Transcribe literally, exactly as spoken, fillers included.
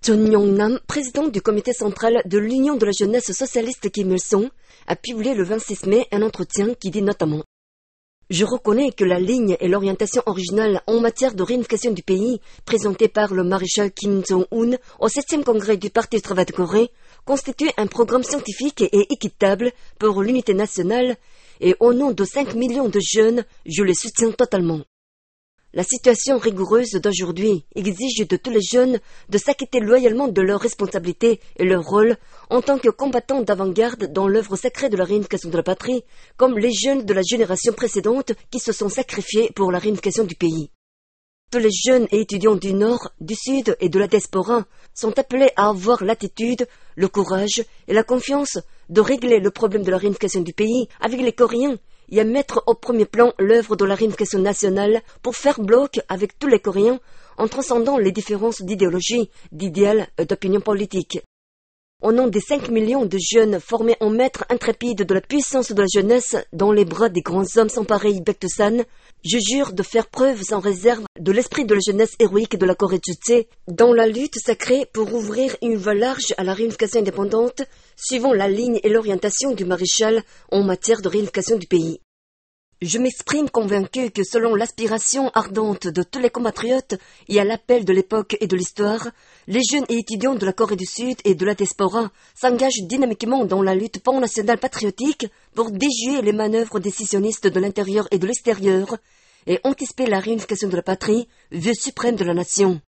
Chon Yong-nam, président du comité central de l'Union de la jeunesse socialiste Kim Il-sung, a publié le vingt-six mai un entretien qui dit notamment: Je reconnais que la ligne et l'orientation originale en matière de réunification du pays, présentée par le maréchal Kim Jong-un au septième congrès du Parti du travail de Corée, constitue un programme scientifique et équitable pour l'unité nationale, et au nom de cinq millions de jeunes, je le soutiens totalement. La situation rigoureuse d'aujourd'hui exige de tous les jeunes de s'acquitter loyalement de leurs responsabilités et leur rôle en tant que combattants d'avant-garde dans l'œuvre sacrée de la réunification de la patrie, comme les jeunes de la génération précédente qui se sont sacrifiés pour la réunification du pays. Tous les jeunes et étudiants du Nord, du Sud et de la diaspora sont appelés à avoir l'attitude, le courage et la confiance de régler le problème de la réunification du pays avec les Coréens et à mettre au premier plan l'œuvre de la réunification nationale pour faire bloc avec tous les Coréens en transcendant les différences d'idéologie, d'idéal et d'opinion politique. Au nom des cinq millions de jeunes formés en maîtres intrépides de la puissance de la jeunesse dans les bras des grands hommes sans pareil Baek-tu-san, je jure de faire preuve sans réserve de l'esprit de la jeunesse héroïque de la Corée Chutse dans la lutte sacrée pour ouvrir une voie large à la réunification indépendante, suivant la ligne et l'orientation du maréchal en matière de réunification du pays. Je m'exprime convaincu que selon l'aspiration ardente de tous les compatriotes et à l'appel de l'époque et de l'histoire, les jeunes et étudiants de la Corée du Sud et de la diaspora s'engagent dynamiquement dans la lutte pan-nationale patriotique pour déjouer les manœuvres décisionnistes de l'intérieur et de l'extérieur et anticiper la réunification de la patrie, vœu suprême de la nation.